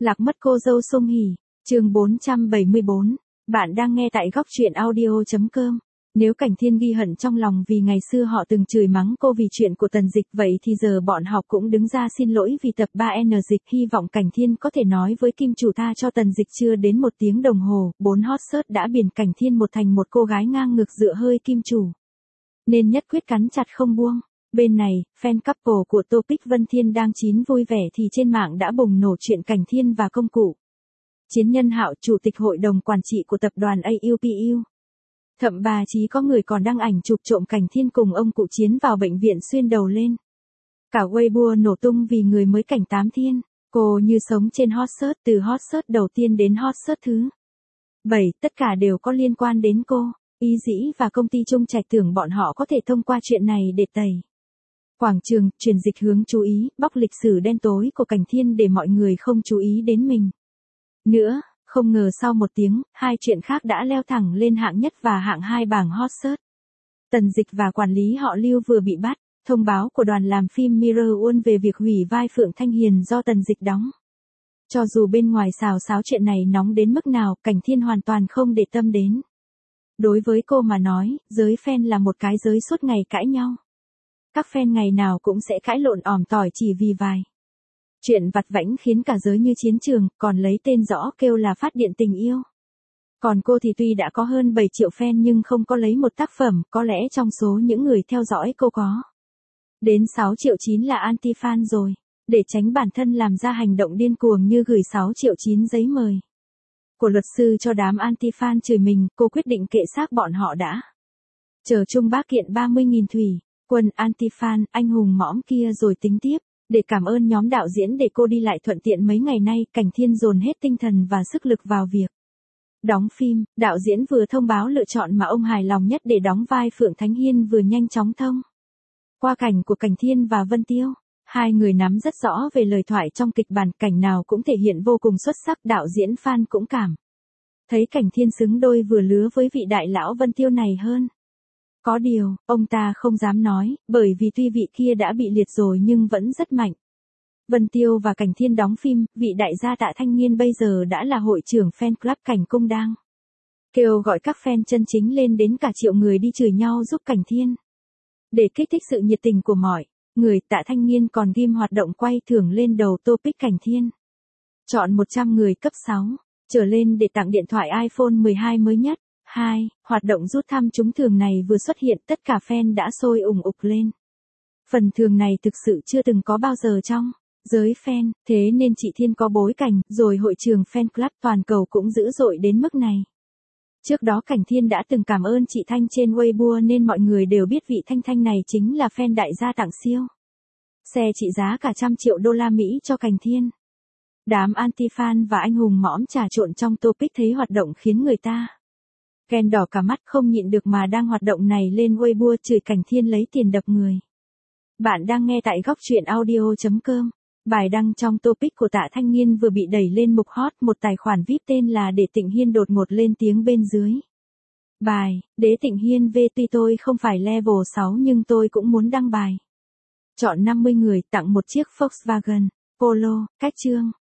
Lạc mất cô dâu Song Hỷ, chương 474. Bạn đang nghe tại góc truyện audio.com. Nếu Cảnh Thiên ghi hận trong lòng vì ngày xưa họ từng chửi mắng cô vì chuyện của Tần Dịch, vậy thì giờ bọn họ cũng đứng ra xin lỗi vì tập 3N Dịch. Hy vọng Cảnh Thiên có thể nói với Kim Chủ tha cho Tần Dịch. Chưa đến 1 tiếng đồng hồ, 4 hot search đã biển Cảnh Thiên một thành một cô gái ngang ngược dựa hơi Kim Chủ, nên nhất quyết cắn chặt không buông. Bên này, fan couple của Topic Vân Thiên đang chín vui vẻ thì trên mạng đã bùng nổ chuyện Cảnh Thiên và công cụ Chiến Nhân Hạo, chủ tịch hội đồng quản trị của tập đoàn AUPU. Thậm bà chí có người còn đăng ảnh chụp trộm Cảnh Thiên cùng ông cụ Chiến vào bệnh viện xuyên đầu lên. Cả Weibo nổ tung vì người mới Cảnh Tám Thiên. Cô như sống trên hot search, từ hot search đầu tiên đến hot search thứ 7, tất cả đều có liên quan đến cô. Ý Dĩ và công ty Trung Trạch tưởng bọn họ có thể thông qua chuyện này để tẩy quảng trường, truyền dịch hướng chú ý, bóc lịch sử đen tối của Cảnh Thiên để mọi người không chú ý đến mình nữa. Không ngờ sau 1 tiếng, 2 chuyện khác đã leo thẳng lên hạng nhất và hạng 2 bảng hot search. Tần Dịch và quản lý họ Lưu vừa bị bắt. Thông báo của đoàn làm phim Mirror One về việc hủy vai Phượng Thanh Hiền do Tần Dịch đóng. Cho dù bên ngoài xào xáo chuyện này nóng đến mức nào, Cảnh Thiên hoàn toàn không để tâm đến. Đối với cô mà nói, giới fan là một cái giới suốt ngày cãi nhau. Các fan ngày nào cũng sẽ cãi lộn ỏm tỏi chỉ vì vài chuyện vặt vãnh khiến cả giới như chiến trường, còn lấy tên rõ kêu là phát điện tình yêu. Còn cô thì tuy đã có hơn 7 triệu fan nhưng không có lấy một tác phẩm, có lẽ trong số những người theo dõi cô có đến 6 triệu 9 là anti-fan rồi. Để tránh bản thân làm ra hành động điên cuồng như gửi 6 triệu 9 giấy mời của luật sư cho đám anti-fan chửi mình, cô quyết định kệ xác bọn họ đã. Chờ Trung Bác kiện 30.000 thủy quân anti-fan anh hùng mõm kia rồi tính tiếp. Để cảm ơn nhóm đạo diễn để cô đi lại thuận tiện mấy ngày nay, Cảnh Thiên dồn hết tinh thần và sức lực vào việc đóng phim. Đạo diễn vừa thông báo lựa chọn mà ông hài lòng nhất để đóng vai Phượng Thánh Hiên vừa nhanh chóng thông qua cảnh của Cảnh Thiên và Vân Tiêu. Hai người nắm rất rõ về lời thoại trong kịch bản, cảnh nào cũng thể hiện vô cùng xuất sắc. Đạo diễn fan cũng cảm thấy Cảnh Thiên xứng đôi vừa lứa với vị đại lão Vân Tiêu này hơn. Có điều, ông ta không dám nói, bởi vì tuy vị kia đã bị liệt rồi nhưng vẫn rất mạnh. Vân Tiêu và Cảnh Thiên đóng phim, vị đại gia Tạ Thanh Nghiên bây giờ đã là hội trưởng fan club Cảnh Cung đang kêu gọi các fan chân chính lên đến cả triệu người đi chửi nhau giúp Cảnh Thiên. Để kích thích sự nhiệt tình của mọi người, Tạ Thanh Nghiên còn ghim hoạt động quay thưởng lên đầu Topic Cảnh Thiên. Chọn 100 người cấp 6 trở lên để tặng điện thoại iPhone 12 mới nhất. 2. Hoạt động rút thăm trúng thưởng này vừa xuất hiện, tất cả fan đã sôi ủng ục lên. Phần thưởng này thực sự chưa từng có bao giờ trong giới fan, thế nên chị Thiên có bối cảnh, rồi hội trường fan club toàn cầu cũng dữ dội đến mức này. Trước đó Cảnh Thiên đã từng cảm ơn chị Thanh trên Weibo nên mọi người đều biết vị Thanh Thanh này chính là fan đại gia tặng siêu xe trị giá cả $100 triệu cho Cảnh Thiên. Đám anti-fan và anh hùng mõm trà trộn trong Topic thấy hoạt động khiến người ta ghen đỏ cả mắt, không nhịn được mà đang hoạt động này lên Weibo chửi Cảnh Thiên lấy tiền đập người. Bạn đang nghe tại góc truyện audio.com. Bài đăng trong Topic của Tạ Thanh Nghiên vừa bị đẩy lên mục hot, một tài khoản VIP tên là Đế Tịnh Hiên đột ngột lên tiếng bên dưới bài. Đế Tịnh Hiên V, tuy tôi không phải level 6 nhưng tôi cũng muốn đăng bài. Chọn 50 người tặng một chiếc Volkswagen Polo, cách chương.